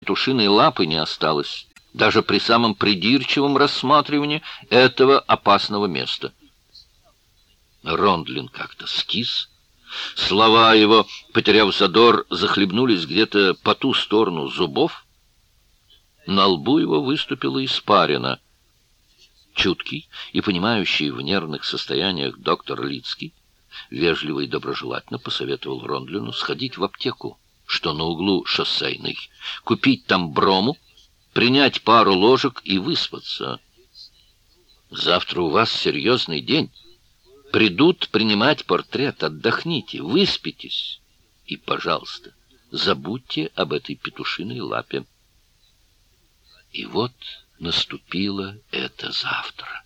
петушиной лапы не осталось, даже при самом придирчивом рассматривании этого опасного места. Рондлин как-то скис. Слова его, потеряв задор, захлебнулись где-то по ту сторону зубов. На лбу его выступила испарина. Чуткий и понимающий в нервных состояниях доктор Лицкий вежливо и доброжелательно посоветовал Рондлину сходить в аптеку, что на углу Шоссейной, купить там брому, принять пару ложек и выспаться. Завтра у вас серьезный день. Придут принимать портрет, отдохните, выспитесь. И, пожалуйста, забудьте об этой петушиной лапе. И вот наступило это завтра.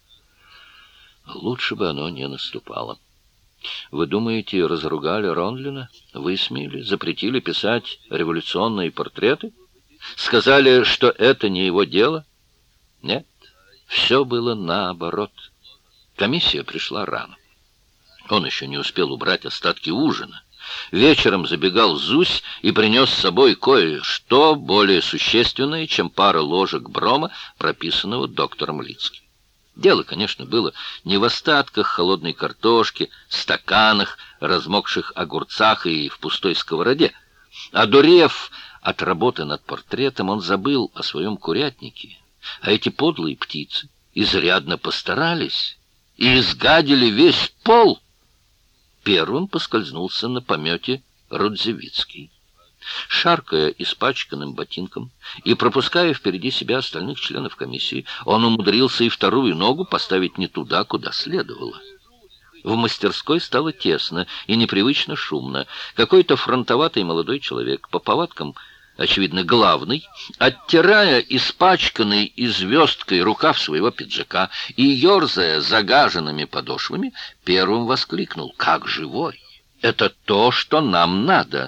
Лучше бы оно не наступало. Вы думаете, разругали Рондлина, высмеяли, запретили писать революционные портреты? Сказали, что это не его дело? Нет, все было наоборот. Комиссия пришла рано. Он еще не успел убрать остатки ужина. Вечером забегал Зусь и принес с собой кое-что более существенное, чем пара ложек брома, прописанного доктором Лицким. Дело, конечно, было не в остатках холодной картошки, стаканах, размокших огурцах и в пустой сковороде. Одурев от работы над портретом, он забыл о своем курятнике. А эти подлые птицы изрядно постарались и изгадили весь пол. Первым поскользнулся на помете Рудзевицкий. Шаркая испачканным ботинком и пропуская впереди себя остальных членов комиссии, он умудрился и вторую ногу поставить не туда, куда следовало. В мастерской стало тесно и непривычно шумно. Какой-то фронтоватый молодой человек, по повадкам, очевидно, главный, оттирая испачканный и звездкой рукав своего пиджака и ерзая загаженными подошвами, первым воскликнул: «Как живой! Это то, что нам надо!»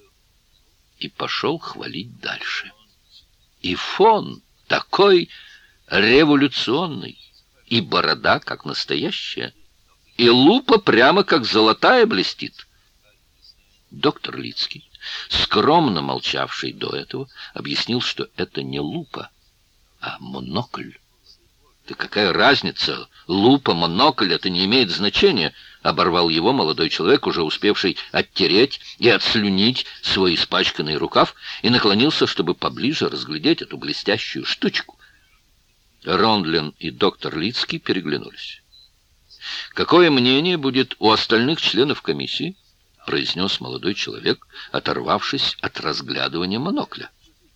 И пошел хвалить дальше. И фон такой революционный, и борода как настоящая, и лупа прямо как золотая блестит. Доктор Лицкий, скромно молчавший до этого, объяснил, что это не лупа, а монокль. «Да какая разница? Лупа, монокль, это не имеет значения», — оборвал его молодой человек, уже успевший оттереть и отслюнить свой испачканный рукав, и наклонился, чтобы поближе разглядеть эту блестящую штучку. Рондлин и доктор Лицкий переглянулись. «Какое мнение будет у остальных членов комиссии?» — произнес молодой человек, оторвавшись от разглядывания монокля.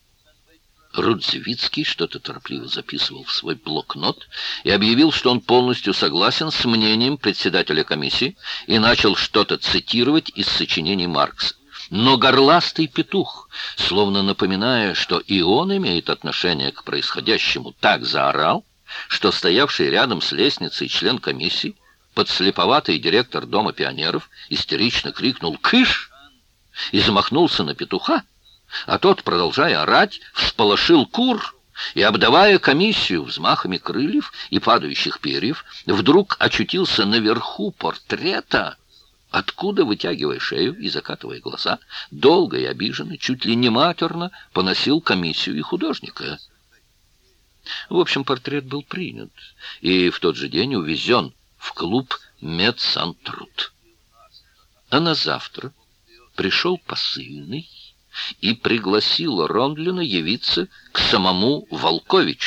Рудзевицкий что-то торопливо записывал в свой блокнот и объявил, что он полностью согласен с мнением председателя комиссии, и начал что-то цитировать из сочинений Маркса. Но горластый петух, словно напоминая, что и он имеет отношение к происходящему, так заорал, что стоявший рядом с лестницей член комиссии, подслеповатый директор Дома пионеров, истерично крикнул «Кыш!» и замахнулся на петуха, а тот, продолжая орать, всполошил кур и, обдавая комиссию взмахами крыльев и падающих перьев, вдруг очутился наверху портрета, откуда, вытягивая шею и закатывая глаза, долго и обиженно, чуть ли не матерно поносил комиссию и художника. В общем, портрет был принят и в тот же день увезен в клуб «Медсантруд». А на завтра пришел посыльный и пригласил Рондлина явиться к самому Волковичу.